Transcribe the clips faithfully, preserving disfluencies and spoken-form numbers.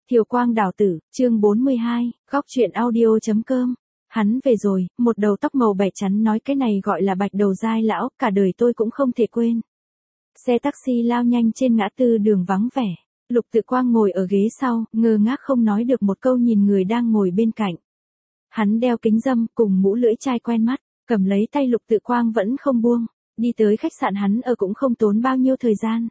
Thiều Quang Đào Tử, chương bốn mươi hai, góc truyện audio.com. Hắn về rồi, một đầu tóc màu bẻ chắn nói cái này gọi là bạch đầu dai lão, cả đời tôi cũng không thể quên. Xe taxi lao nhanh trên ngã tư đường vắng vẻ. Lục Tự Quang ngồi ở ghế sau, ngơ ngác không nói được một câu nhìn người đang ngồi bên cạnh. Hắn đeo kính râm cùng mũ lưỡi chai quen mắt, cầm lấy tay Lục Tự Quang vẫn không buông, đi tới khách sạn hắn ở cũng không tốn bao nhiêu thời gian.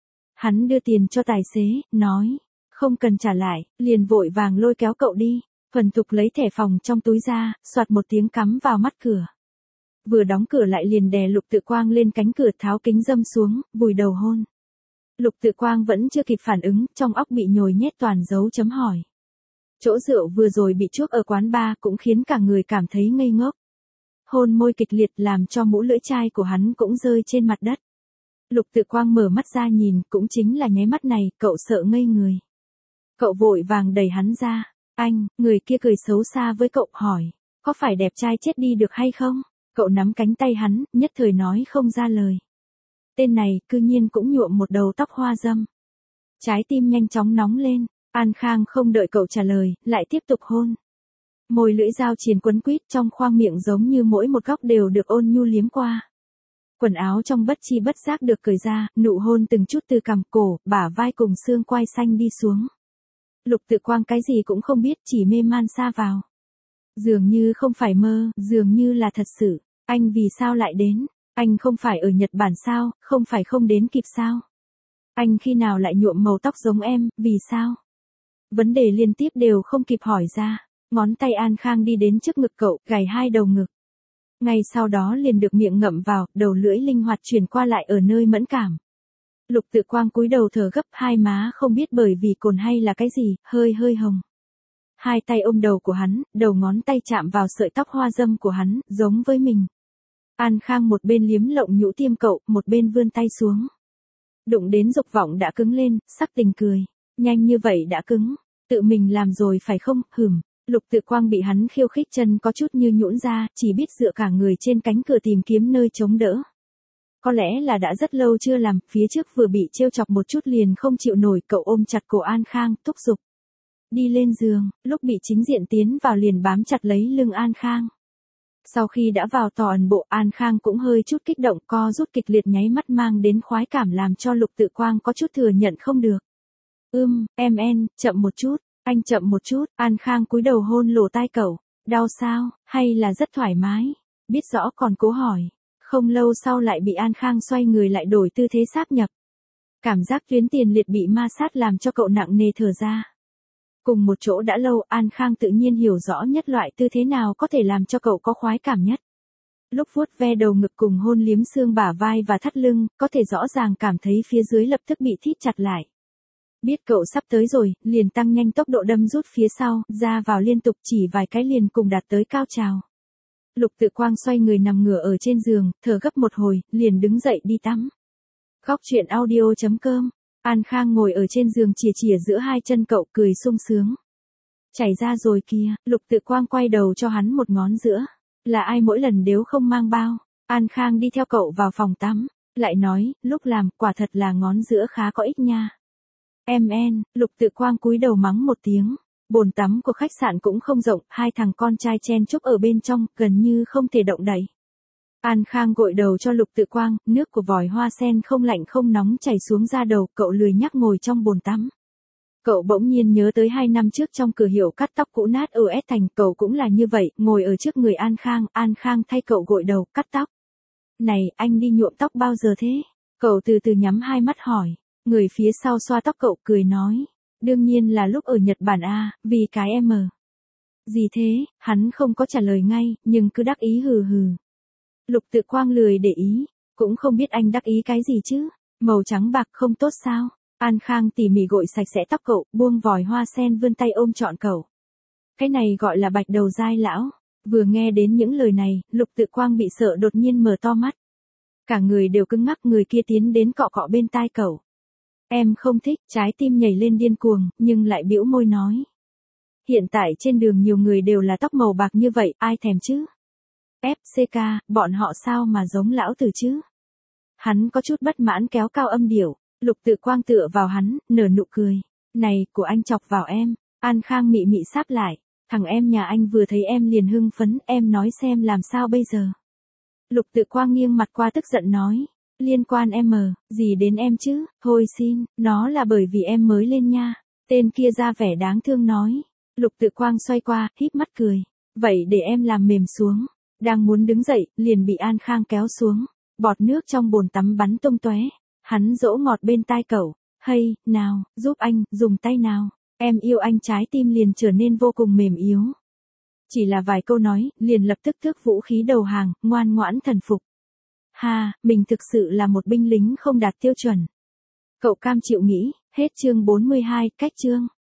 Hắn đưa tiền cho tài xế, nói, không cần trả lại, liền vội vàng lôi kéo cậu đi, thuần thục lấy thẻ phòng trong túi ra, soạt một tiếng cắm vào mắt cửa. Vừa đóng cửa lại liền đè Lục Tự Quang lên cánh cửa tháo kính râm xuống, vùi đầu hôn. Lục Tự Quang vẫn chưa kịp phản ứng, trong óc bị nhồi nhét toàn dấu chấm hỏi. Chỗ rượu vừa rồi bị chuốc ở quán bar cũng khiến cả người cảm thấy ngây ngốc. Hôn môi kịch liệt làm cho mũ lưỡi chai của hắn cũng rơi trên mặt đất. Lục Tự Quang mở mắt ra nhìn, cũng chính là nháy mắt này, cậu sợ ngây người. Cậu vội vàng đẩy hắn ra. Anh, người kia cười xấu xa với cậu, hỏi, có phải đẹp trai chết đi được hay không? Cậu nắm cánh tay hắn, nhất thời nói không ra lời. Tên này, cư nhiên cũng nhuộm một đầu tóc hoa dâm. Trái tim nhanh chóng nóng lên, An Khang không đợi cậu trả lời, lại tiếp tục hôn. Môi lưỡi dao triền quấn quýt trong khoang miệng giống như mỗi một góc đều được ôn nhu liếm qua. Quần áo trong bất chi bất giác được cởi ra, nụ hôn từng chút từ cằm cổ, bả vai cùng xương quai xanh đi xuống. Lục Tự Quang cái gì cũng không biết, chỉ mê man sa vào. Dường như không phải mơ, dường như là thật sự. Anh vì sao lại đến? Anh không phải ở Nhật Bản sao, không phải không đến kịp sao? Anh khi nào lại nhuộm màu tóc giống em, vì sao? Vấn đề liên tiếp đều không kịp hỏi ra. Ngón tay An Khang đi đến trước ngực cậu, gảy hai đầu ngực. Ngay sau đó liền được miệng ngậm vào, đầu lưỡi linh hoạt chuyển qua lại ở nơi mẫn cảm. Lục Tự Quang cúi đầu thở gấp, hai má không biết bởi vì cồn hay là cái gì, hơi hơi hồng. Hai tay ôm đầu của hắn, đầu ngón tay chạm vào sợi tóc hoa dâm của hắn, giống với mình. An Khang một bên liếm lộng nhũ tiêm cậu, một bên vươn tay xuống. Đụng đến dục vọng đã cứng lên, sắc tình cười. Nhanh như vậy đã cứng, tự mình làm rồi phải không, hừm. Lục Tự Quang bị hắn khiêu khích chân có chút như nhũn ra, chỉ biết dựa cả người trên cánh cửa tìm kiếm nơi chống đỡ. Có lẽ là đã rất lâu chưa làm, phía trước vừa bị trêu chọc một chút liền không chịu nổi, cậu ôm chặt cổ An Khang, thúc giục. Đi lên giường, lúc bị chính diện tiến vào liền bám chặt lấy lưng An Khang. Sau khi đã vào tò ẩn bộ, An Khang cũng hơi chút kích động, co rút kịch liệt nháy mắt mang đến khoái cảm làm cho Lục Tự Quang có chút thừa nhận không được. Ưm, em en, chậm một chút, anh chậm một chút, An Khang cúi đầu hôn lỗ tai cậu. Đau sao, hay là rất thoải mái? Biết rõ còn cố hỏi. Không lâu sau lại bị An Khang xoay người lại đổi tư thế sáp nhập. Cảm giác tuyến tiền liệt bị ma sát làm cho cậu nặng nề thở ra. Cùng một chỗ đã lâu, An Khang tự nhiên hiểu rõ nhất loại tư thế nào có thể làm cho cậu có khoái cảm nhất. Lúc vuốt ve đầu ngực cùng hôn liếm xương bả vai và thắt lưng, có thể rõ ràng cảm thấy phía dưới lập tức bị thít chặt lại. Biết cậu sắp tới rồi, liền tăng nhanh tốc độ đâm rút phía sau, ra vào liên tục chỉ vài cái liền cùng đạt tới cao trào. Lục Tự Quang xoay người nằm ngửa ở trên giường, thở gấp một hồi, liền đứng dậy đi tắm. Góc truyện audio.com. An Khang ngồi ở trên giường chìa chìa giữa hai chân cậu, cười sung sướng. Chảy ra rồi kìa, Lục Tự Quang quay đầu cho hắn một ngón giữa. Là ai mỗi lần đều không mang bao? An Khang đi theo cậu vào phòng tắm, lại nói, lúc làm, quả thật là ngón giữa khá có ích nha. Em en, Lục Tự Quang cúi đầu mắng một tiếng. Bồn tắm của khách sạn cũng không rộng, hai thằng con trai chen chúc ở bên trong, gần như không thể động đậy. An Khang gội đầu cho Lục Tự Quang, nước của vòi hoa sen không lạnh không nóng chảy xuống da đầu, cậu lười nhắc ngồi trong bồn tắm. Cậu bỗng nhiên nhớ tới hai năm trước trong cửa hiệu cắt tóc cũ nát ở S Thành, cậu cũng là như vậy, ngồi ở trước người An Khang, An Khang thay cậu gội đầu, cắt tóc. Này, anh đi nhuộm tóc bao giờ thế? Cậu từ từ nhắm hai mắt hỏi, người phía sau xoa tóc cậu cười nói. Đương nhiên là lúc ở Nhật Bản a, vì cái em. Gì thế, hắn không có trả lời ngay, nhưng cứ đắc ý hừ hừ. Lục Tự Quang lười để ý, cũng không biết anh đắc ý cái gì chứ, màu trắng bạc không tốt sao? An Khang tỉ mỉ gội sạch sẽ tóc cậu, buông vòi hoa sen vươn tay ôm trọn cậu. Cái này gọi là bạch đầu dai lão. Vừa nghe đến những lời này, Lục Tự Quang bị sợ đột nhiên mở to mắt. Cả người đều cứng ngắc, người kia tiến đến cọ cọ bên tai cậu. Em không thích, trái tim nhảy lên điên cuồng, nhưng lại bĩu môi nói. Hiện tại trên đường nhiều người đều là tóc màu bạc như vậy, ai thèm chứ? ép xê ca, bọn họ sao mà giống lão tử chứ? Hắn có chút bất mãn kéo cao âm điệu, Lục Tự Quang tựa vào hắn, nở nụ cười. Này, của anh chọc vào em. An Khang mị mị sáp lại. Thằng em nhà anh vừa thấy em liền hưng phấn, em nói xem làm sao bây giờ. Lục Tự Quang nghiêng mặt qua tức giận nói. Liên quan em mờ, gì đến em chứ, thôi xin, nó là bởi vì em mới lên nha. Tên kia ra vẻ đáng thương nói. Lục Tự Quang xoay qua, híp mắt cười. Vậy để em làm mềm xuống. Đang muốn đứng dậy, liền bị An Khang kéo xuống. Bọt nước trong bồn tắm bắn tung tóe. Hắn dỗ ngọt bên tai cậu. Hay, nào, giúp anh, dùng tay nào. Em yêu anh, trái tim liền trở nên vô cùng mềm yếu. Chỉ là vài câu nói, liền lập tức tước vũ khí đầu hàng, ngoan ngoãn thần phục. Ha, mình thực sự là một binh lính không đạt tiêu chuẩn. Cậu cam chịu nghĩ, hết chương bốn mươi hai, cách chương.